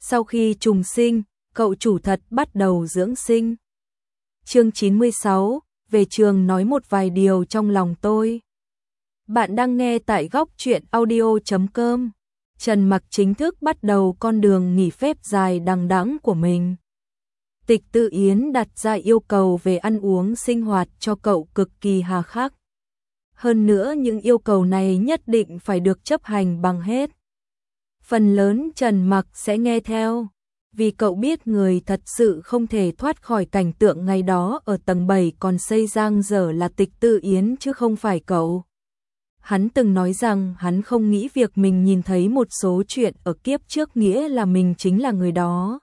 Sau khi trùng sinh, cậu chủ thật bắt đầu dưỡng sinh. Chương 96, về trường nói một vài điều trong lòng tôi. Bạn đang nghe tại góc truyện audio.com. Trần Mặc chính thức bắt đầu con đường nghỉ phép dài đằng đẵng của mình. Tịch Tự Yến đặt ra yêu cầu về ăn uống sinh hoạt cho cậu cực kỳ hà khắc. Hơn nữa những yêu cầu này nhất định phải được chấp hành bằng hết. Phần lớn Trần Mặc sẽ nghe theo, vì cậu biết người thật sự không thể thoát khỏi cảnh tượng ngày đó ở tầng 7 còn xây giang dở là Tịch Tự Yến chứ không phải cậu. Hắn từng nói rằng hắn không nghĩ việc mình nhìn thấy một số chuyện ở kiếp trước nghĩa là mình chính là người đó.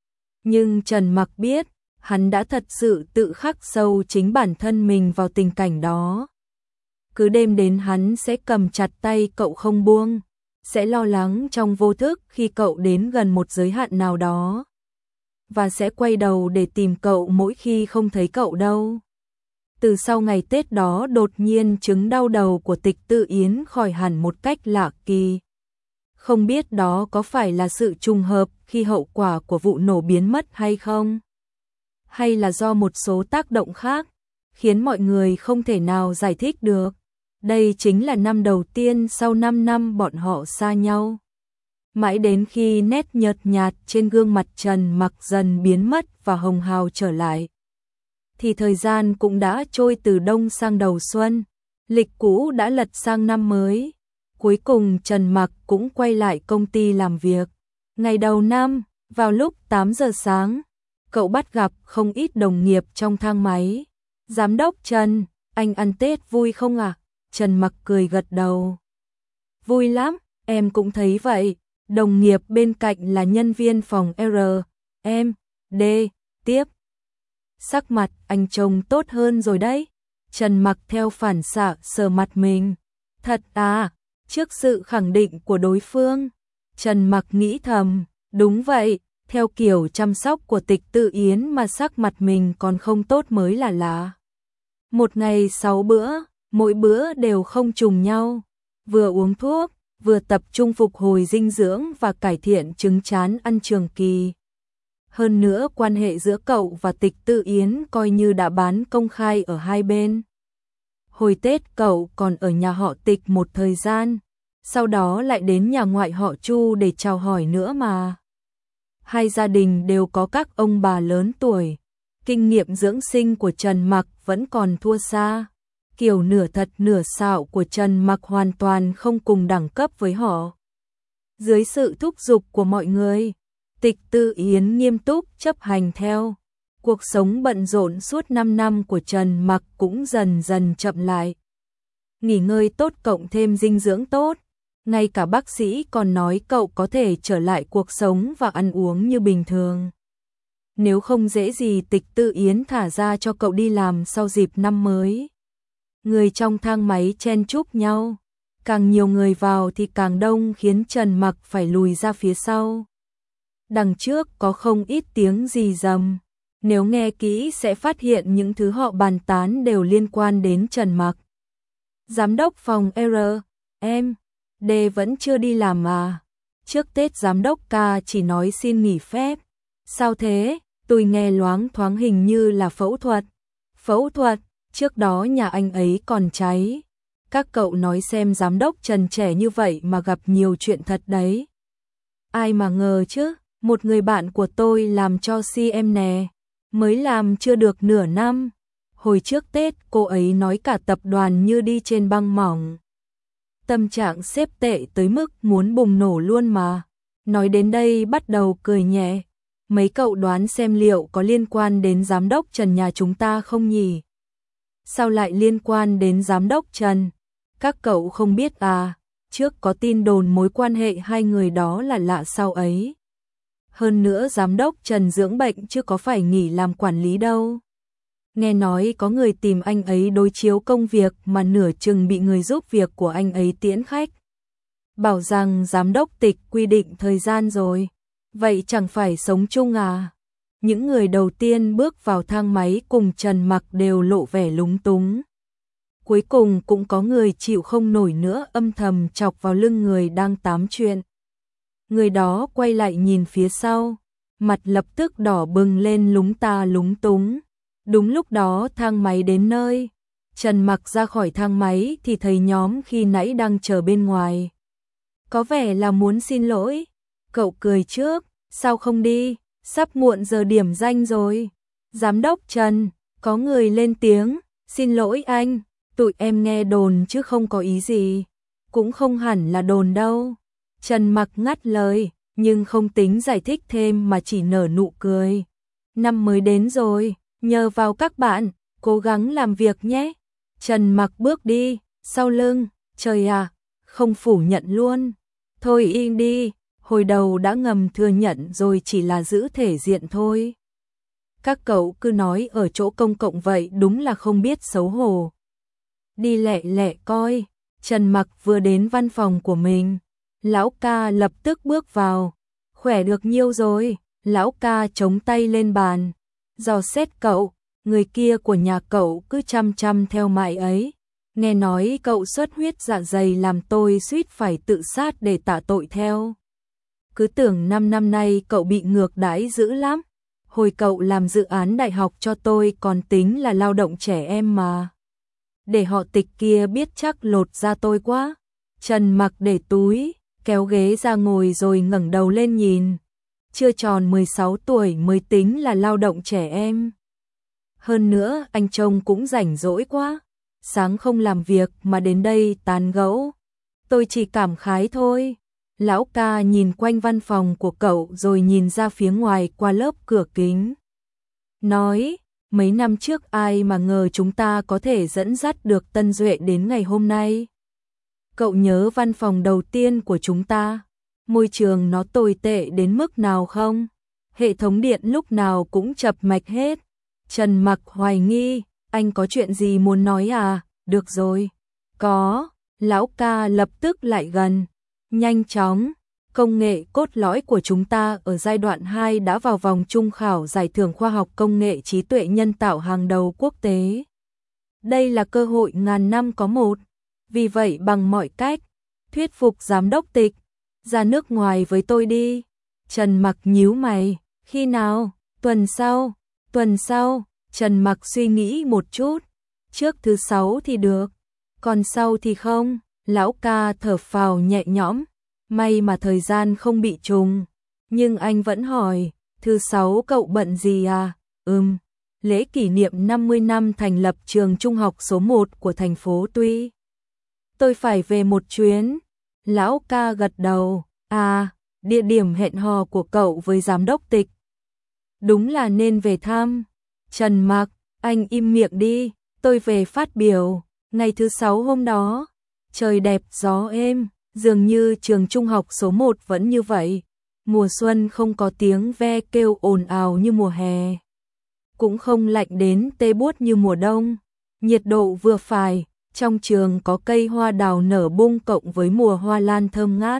Nhưng Trần Mặc biết, hắn đã thật sự tự khắc sâu chính bản thân mình vào tình cảnh đó. Cứ đêm đến hắn sẽ cầm chặt tay cậu không buông, sẽ lo lắng trong vô thức khi cậu đến gần một giới hạn nào đó, và sẽ quay đầu để tìm cậu mỗi khi không thấy cậu đâu. Từ sau ngày Tết đó đột nhiên chứng đau đầu của Tịch Tự Yến khỏi hẳn một cách lạ kỳ. Không biết đó có phải là sự trùng hợp khi hậu quả của vụ nổ biến mất hay không? Hay là do một số tác động khác, khiến mọi người không thể nào giải thích được. Đây chính là năm đầu tiên sau 5 năm bọn họ xa nhau. Mãi đến khi nét nhợt nhạt trên gương mặt Trần Mặc dần biến mất và hồng hào trở lại, thì thời gian cũng đã trôi từ đông sang đầu xuân, lịch cũ đã lật sang năm mới. Cuối cùng Trần Mặc cũng quay lại công ty làm việc. Ngày đầu năm, vào lúc 8 giờ sáng, cậu bắt gặp không ít đồng nghiệp trong thang máy. Giám đốc Trần, anh ăn Tết vui không ạ? Trần Mặc cười gật đầu. Vui lắm, em cũng thấy vậy. Đồng nghiệp bên cạnh là nhân viên phòng R, M, D, tiếp. Sắc mặt anh trông tốt hơn rồi đấy. Trần Mặc theo phản xạ sờ mặt mình. Thật à? Trước sự khẳng định của đối phương, Trần Mặc nghĩ thầm, đúng vậy, theo kiểu chăm sóc của Tịch Tự Yến mà sắc mặt mình còn không tốt mới là lạ. Một ngày 6 bữa, mỗi bữa đều không trùng nhau, vừa uống thuốc, vừa tập trung phục hồi dinh dưỡng và cải thiện chứng chán ăn trường kỳ. Hơn nữa quan hệ giữa cậu và Tịch Tự Yến coi như đã bán công khai ở hai bên. Hồi Tết cậu còn ở nhà họ Tịch một thời gian, sau đó lại đến nhà ngoại họ Chu để chào hỏi nữa mà. Hai gia đình đều có các ông bà lớn tuổi, kinh nghiệm dưỡng sinh của Trần Mặc vẫn còn thua xa. Kiểu nửa thật nửa xạo của Trần Mặc hoàn toàn không cùng đẳng cấp với họ. Dưới sự thúc giục của mọi người, Tịch Tự Yến nghiêm túc chấp hành theo. Cuộc sống bận rộn suốt 5 năm của Trần Mặc cũng dần dần chậm lại. Nghỉ ngơi tốt cộng thêm dinh dưỡng tốt, ngay cả bác sĩ còn nói cậu có thể trở lại cuộc sống và ăn uống như bình thường. Nếu không dễ gì Tịch Tự Yến thả ra cho cậu đi làm sau dịp năm mới. Người trong thang máy chen chúc nhau, càng nhiều người vào thì càng đông khiến Trần Mặc phải lùi ra phía sau. Đằng trước có không ít tiếng rì rầm. Nếu nghe kỹ sẽ phát hiện những thứ họ bàn tán đều liên quan đến Trần Mặc. Giám đốc phòng R, M, D vẫn chưa đi làm à? Trước Tết giám đốc ca chỉ nói xin nghỉ phép. Sao thế? Tôi nghe loáng thoáng hình như là phẫu thuật. Phẫu thuật, trước đó nhà anh ấy còn cháy. Các cậu nói xem giám đốc Trần trẻ như vậy mà gặp nhiều chuyện thật đấy. Ai mà ngờ chứ, một người bạn của tôi làm cho CM nè. Mới làm chưa được nửa năm. Hồi trước Tết cô ấy nói cả tập đoàn như đi trên băng mỏng. Tâm trạng xếp tệ tới mức muốn bùng nổ luôn mà. Nói đến đây bắt đầu cười nhẹ. Mấy cậu đoán xem liệu có liên quan đến giám đốc Trần nhà chúng ta không nhỉ? Sao lại liên quan đến giám đốc Trần? Các cậu không biết à? Trước có tin đồn mối quan hệ hai người đó là lạ sau ấy. Hơn nữa giám đốc Trần dưỡng bệnh chứ có phải nghỉ làm quản lý đâu. Nghe nói có người tìm anh ấy đối chiếu công việc mà nửa chừng bị người giúp việc của anh ấy tiễn khách. Bảo rằng giám đốc Tịch quy định thời gian rồi. Vậy chẳng phải sống chung à? Những người đầu tiên bước vào thang máy cùng Trần Mặc đều lộ vẻ lúng túng. Cuối cùng cũng có người chịu không nổi nữa âm thầm chọc vào lưng người đang tám chuyện. Người đó quay lại nhìn phía sau, mặt lập tức đỏ bừng lên lúng ta lúng túng. Đúng lúc đó thang máy đến nơi, Trần Mặc ra khỏi thang máy thì thấy nhóm khi nãy đang chờ bên ngoài. Có vẻ là muốn xin lỗi. Cậu cười trước, sao không đi, sắp muộn giờ điểm danh rồi. Giám đốc Trần, có người lên tiếng, xin lỗi anh, tụi em nghe đồn chứ không có ý gì. Cũng không hẳn là đồn đâu. Trần Mặc ngắt lời, nhưng không tính giải thích thêm mà chỉ nở nụ cười. Năm mới đến rồi, nhờ vào các bạn, cố gắng làm việc nhé. Trần Mặc bước đi, sau lưng, trời à, không phủ nhận luôn. Thôi im đi, hồi đầu đã ngầm thừa nhận rồi, chỉ là giữ thể diện thôi. Các cậu cứ nói ở chỗ công cộng vậy đúng là không biết xấu hổ. Đi lẹ lẹ coi. Trần Mặc vừa đến văn phòng của mình, lão ca lập tức bước vào. Khỏe được nhiêu rồi? Lão ca chống tay lên bàn, dò xét cậu. Người kia của nhà cậu cứ chăm chăm theo mãi ấy. Nghe nói cậu xuất huyết dạ dày làm tôi suýt phải tự sát để tạ tội theo. Cứ tưởng 5 năm nay cậu bị ngược đãi dữ lắm. Hồi cậu làm dự án đại học cho tôi còn tính là lao động trẻ em mà. Để họ Tịch kia biết chắc lột ra tôi quá. Trần Mặc để túi, kéo ghế ra ngồi rồi ngẩng đầu lên nhìn. Chưa tròn 16 tuổi mới tính là lao động trẻ em. Hơn nữa anh trông cũng rảnh rỗi quá. Sáng không làm việc mà đến đây tán gẫu. Tôi chỉ cảm khái thôi. Lão ca nhìn quanh văn phòng của cậu rồi nhìn ra phía ngoài qua lớp cửa kính. Nói, mấy năm trước ai mà ngờ chúng ta có thể dẫn dắt được Tân Duệ đến ngày hôm nay. Cậu nhớ văn phòng đầu tiên của chúng ta, môi trường nó tồi tệ đến mức nào không? Hệ thống điện lúc nào cũng chập mạch hết. Trần Mặc hoài nghi, anh có chuyện gì muốn nói à? Được rồi. Có, lão ca lập tức lại gần. Nhanh chóng, công nghệ cốt lõi của chúng ta ở giai đoạn 2 đã vào vòng chung khảo giải thưởng khoa học công nghệ trí tuệ nhân tạo hàng đầu quốc tế. Đây là cơ hội ngàn năm có một. Vì vậy bằng mọi cách, thuyết phục giám đốc Tịch, ra nước ngoài với tôi đi. Trần Mặc nhíu mày, khi nào? Tuần sau, Trần Mặc suy nghĩ một chút, trước thứ 6 thì được, còn sau thì không. Lão ca thở phào nhẹ nhõm, may mà thời gian không bị trùng. Nhưng anh vẫn hỏi, thứ 6 cậu bận gì à? Lễ kỷ niệm 50 năm thành lập trường trung học số 1 của thành phố Tuy. Tôi phải về một chuyến. Lão ca gật đầu, à, địa điểm hẹn hò của cậu với giám đốc Tịch. Đúng là nên về thăm. Trần Mặc, anh im miệng đi, tôi về phát biểu. Ngày thứ 6 hôm đó, trời đẹp gió êm, dường như trường trung học số 1 vẫn như vậy. Mùa xuân không có tiếng ve kêu ồn ào như mùa hè, cũng không lạnh đến tê buốt như mùa đông. Nhiệt độ vừa phải, trong trường có cây hoa đào nở bung cộng với mùa hoa lan thơm ngát.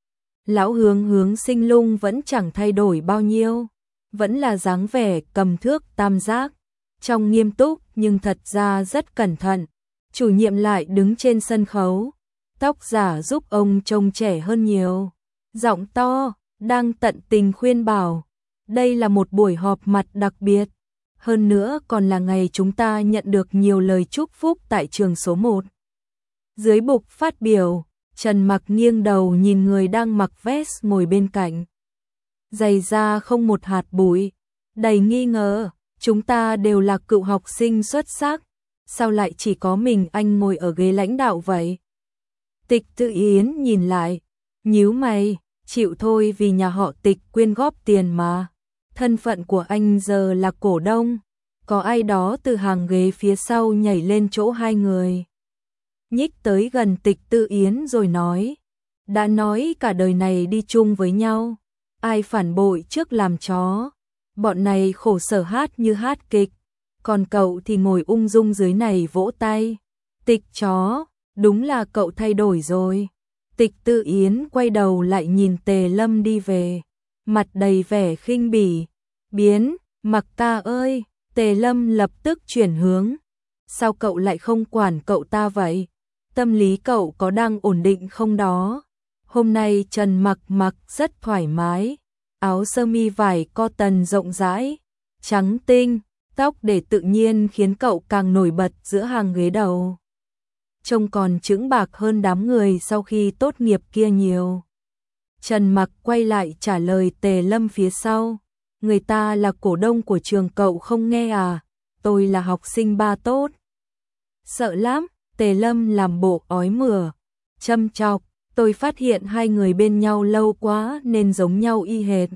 Lão Hướng Sinh Lung vẫn chẳng thay đổi bao nhiêu, vẫn là dáng vẻ cầm thước tam giác, trông nghiêm túc nhưng thật ra rất cẩn thận. Chủ nhiệm lại đứng trên sân khấu, tóc giả giúp ông trông trẻ hơn nhiều. Giọng to, đang tận tình khuyên bảo, đây là một buổi họp mặt đặc biệt. Hơn nữa còn là ngày chúng ta nhận được nhiều lời chúc phúc tại trường số 1. Dưới bục phát biểu, Trần Mặc nghiêng đầu nhìn người đang mặc vest ngồi bên cạnh. Giày da không một hạt bụi, đầy nghi ngờ, chúng ta đều là cựu học sinh xuất sắc. Sao lại chỉ có mình anh ngồi ở ghế lãnh đạo vậy? Tịch Tự Yến nhìn lại, nhíu mày, chịu thôi vì nhà họ Tịch quyên góp tiền mà. Thân phận của anh giờ là cổ đông. Có ai đó từ hàng ghế phía sau nhảy lên chỗ hai người, nhích tới gần Tịch Tự Yến rồi nói, đã nói cả đời này đi chung với nhau, ai phản bội trước làm chó. Bọn này khổ sở hát như hát kịch, còn cậu thì ngồi ung dung dưới này vỗ tay. Tịch chó, đúng là cậu thay đổi rồi. Tịch Tự Yến quay đầu lại nhìn Tề Lâm đi về, mặt đầy vẻ khinh bỉ. Biến, Mặc ta ơi, Tề Lâm lập tức chuyển hướng. Sao cậu lại không quản cậu ta vậy? Tâm lý cậu có đang ổn định không đó? Hôm nay Trần mặc rất thoải mái, áo sơ mi vải cotton rộng rãi, trắng tinh, tóc để tự nhiên khiến cậu càng nổi bật giữa hàng ghế đầu. Trông còn chững bạc hơn đám người sau khi tốt nghiệp kia nhiều. Trần Mặc quay lại trả lời Tề Lâm phía sau. Người ta là cổ đông của trường cậu không nghe à, tôi là học sinh ba tốt. Sợ lắm, Tề Lâm làm bộ ói mửa, châm chọc, tôi phát hiện hai người bên nhau lâu quá nên giống nhau y hệt.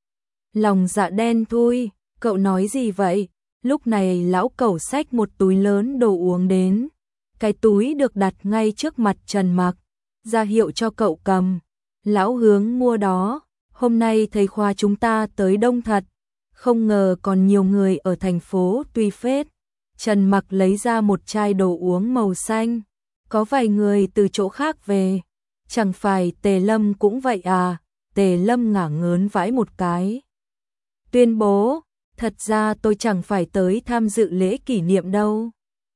Lòng dạ đen thui, cậu nói gì vậy? Lúc này lão cẩu xách một túi lớn đồ uống đến. Cái túi được đặt ngay trước mặt Trần Mặc, ra hiệu cho cậu cầm. Lão hướng mua đó, hôm nay thầy khoa chúng ta tới đông thật, không ngờ còn nhiều người ở thành phố Tuy phết. Trần Mặc lấy ra một chai đồ uống màu xanh, có vài người từ chỗ khác về, chẳng phải Tề Lâm cũng vậy à? Tề Lâm ngả ngớn vãi một cái. Tuyên bố, thật ra tôi chẳng phải tới tham dự lễ kỷ niệm đâu.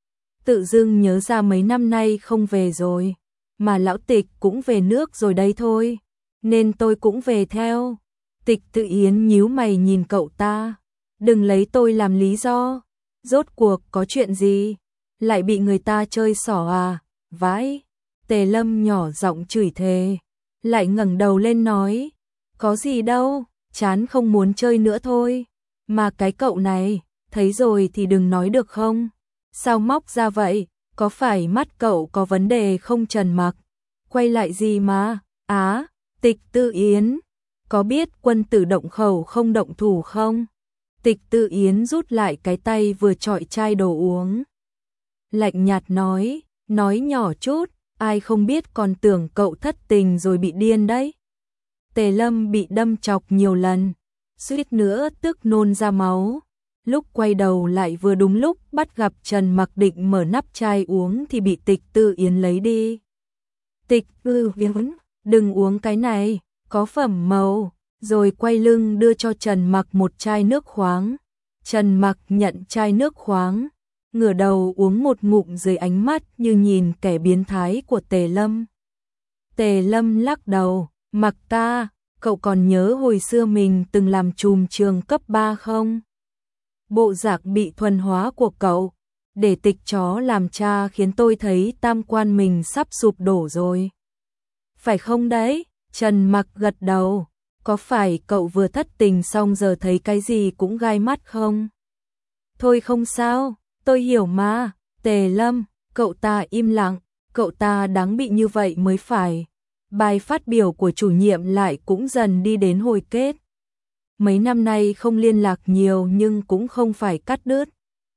Tự dưng nhớ ra mấy năm nay không về rồi, mà lão Tịch cũng về nước rồi đấy thôi, nên tôi cũng về theo. Tịch Tự Yến nhíu mày nhìn cậu ta, đừng lấy tôi làm lý do, rốt cuộc có chuyện gì, lại bị người ta chơi xỏ à, vãi. Tề Lâm nhỏ giọng chửi thề, lại ngẩng đầu lên nói, có gì đâu, chán không muốn chơi nữa thôi, mà cái cậu này, thấy rồi thì đừng nói được không? Sao móc ra vậy, có phải mắt cậu có vấn đề không Trần Mặc? Quay lại gì mà, Tịch Tự Yến, có biết quân tử động khẩu không động thủ không? Tịch Tự Yến rút lại cái tay vừa chọi chai đồ uống. Lạnh nhạt nói nhỏ chút, ai không biết còn tưởng cậu thất tình rồi bị điên đấy. Tề Lâm bị đâm chọc nhiều lần, suýt nữa tức nôn ra máu. Lúc quay đầu lại vừa đúng lúc bắt gặp Trần Mặc định mở nắp chai uống thì bị Tịch Tự Yến lấy đi. Tịch Tự Yến, đừng uống cái này, có phẩm màu, rồi quay lưng đưa cho Trần Mặc một chai nước khoáng. Trần Mặc nhận chai nước khoáng, ngửa đầu uống một ngụm dưới ánh mắt như nhìn kẻ biến thái của Tề Lâm. Tề Lâm lắc đầu, Mặc ca, cậu còn nhớ hồi xưa mình từng làm trùm trường cấp 3 không? Bộ dạng bị thuần hóa của cậu, để Tịch chó làm cha khiến tôi thấy tam quan mình sắp sụp đổ rồi. Phải không đấy? Trần Mặc gật đầu, có phải cậu vừa thất tình xong giờ thấy cái gì cũng gai mắt không? Thôi không sao, tôi hiểu mà. Tề Lâm, cậu ta im lặng, cậu ta đáng bị như vậy mới phải. Bài phát biểu của chủ nhiệm lại cũng dần đi đến hồi kết. Mấy năm nay không liên lạc nhiều nhưng cũng không phải cắt đứt.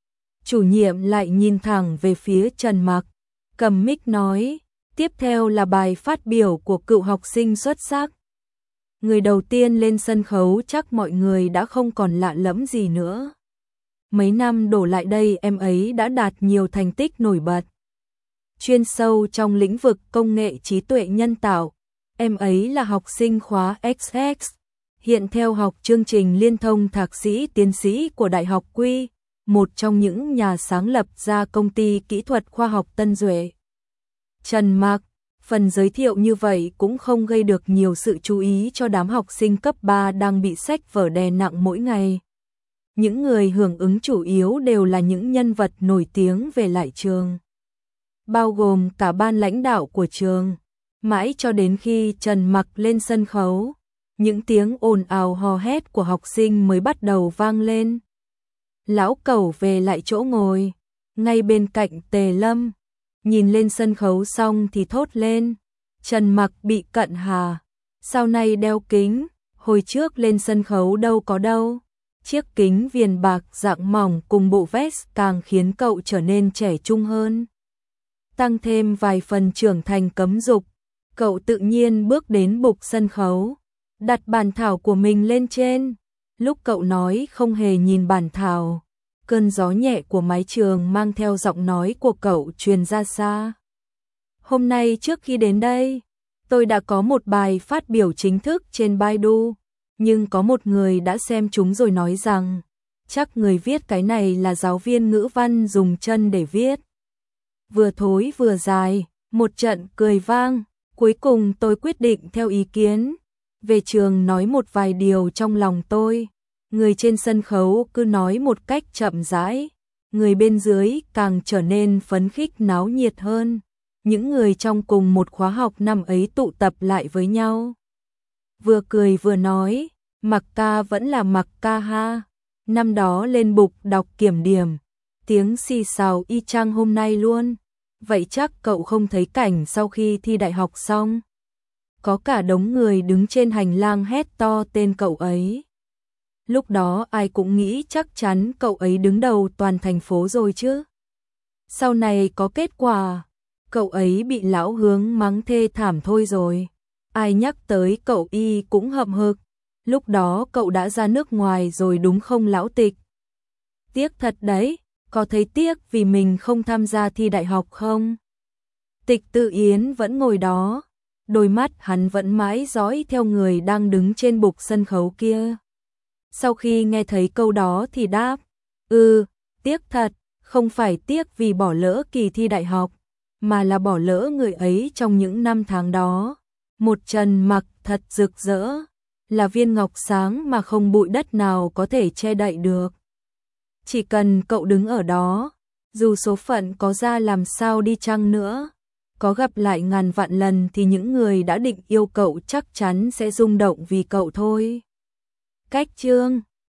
Chủ nhiệm lại nhìn thẳng về phía Trần Mặc, cầm mic nói, tiếp theo là bài phát biểu của cựu học sinh xuất sắc. Người đầu tiên lên sân khấu chắc mọi người đã không còn lạ lẫm gì nữa. Mấy năm đổ lại đây em ấy đã đạt nhiều thành tích nổi bật. Chuyên sâu trong lĩnh vực công nghệ trí tuệ nhân tạo, em ấy là học sinh khóa XX, hiện theo học chương trình liên thông thạc sĩ tiến sĩ của Đại học Quy, một trong những nhà sáng lập ra công ty kỹ thuật khoa học Tân Duệ. Trần Mặc, phần giới thiệu như vậy cũng không gây được nhiều sự chú ý cho đám học sinh cấp 3 đang bị sách vở đè nặng mỗi ngày. Những người hưởng ứng chủ yếu đều là những nhân vật nổi tiếng về lại trường, bao gồm cả ban lãnh đạo của trường. Mãi cho đến khi Trần Mặc lên sân khấu, những tiếng ồn ào hò hét của học sinh mới bắt đầu vang lên. Lão Cẩu về lại chỗ ngồi, ngay bên cạnh Tề Lâm, nhìn lên sân khấu xong thì thốt lên, Trần Mặc bị cận hà, sau này đeo kính, hồi trước lên sân khấu đâu có đâu. Chiếc kính viền bạc dạng mỏng cùng bộ vest càng khiến cậu trở nên trẻ trung hơn, tăng thêm vài phần trưởng thành cấm dục. Cậu tự nhiên bước đến bục sân khấu, đặt bản thảo của mình lên trên. Lúc cậu nói không hề nhìn bản thảo, cơn gió nhẹ của mái trường mang theo giọng nói của cậu truyền ra xa. Hôm nay trước khi đến đây, tôi đã có một bài phát biểu chính thức trên Baidu, nhưng có một người đã xem chúng rồi nói rằng, chắc người viết cái này là giáo viên ngữ văn dùng chân để viết. Vừa thối vừa dài, một trận cười vang. Cuối cùng tôi quyết định theo ý kiến, về trường nói một vài điều trong lòng tôi. Người trên sân khấu cứ nói một cách chậm rãi, người bên dưới càng trở nên phấn khích náo nhiệt hơn. Những người trong cùng một khóa học năm ấy tụ tập lại với nhau. Vừa cười vừa nói, Mặc ca vẫn là Mặc ca ha. Năm đó lên bục đọc kiểm điểm, tiếng xì xào y chang hôm nay luôn. Vậy chắc cậu không thấy cảnh sau khi thi đại học xong, có cả đống người đứng trên hành lang hét to tên cậu ấy. Lúc đó ai cũng nghĩ chắc chắn cậu ấy đứng đầu toàn thành phố rồi chứ. Sau này có kết quả, cậu ấy bị lão hướng mắng thê thảm thôi rồi. Ai nhắc tới cậu y cũng hậm hực. Lúc đó cậu đã ra nước ngoài rồi đúng không lão Tịch? Tiếc thật đấy, có thấy tiếc vì mình không tham gia thi đại học không? Tịch Tự Yến vẫn ngồi đó, đôi mắt hắn vẫn mãi dõi theo người đang đứng trên bục sân khấu kia. Sau khi nghe thấy câu đó thì đáp, tiếc thật, không phải tiếc vì bỏ lỡ kỳ thi đại học, mà là bỏ lỡ người ấy trong những năm tháng đó. Một Trần Mặc thật rực rỡ, là viên ngọc sáng mà không bụi đất nào có thể che đậy được. Chỉ cần cậu đứng ở đó, dù số phận có ra làm sao đi chăng nữa, có gặp lại ngàn vạn lần thì những người đã định yêu cậu chắc chắn sẽ rung động vì cậu thôi. Cách chương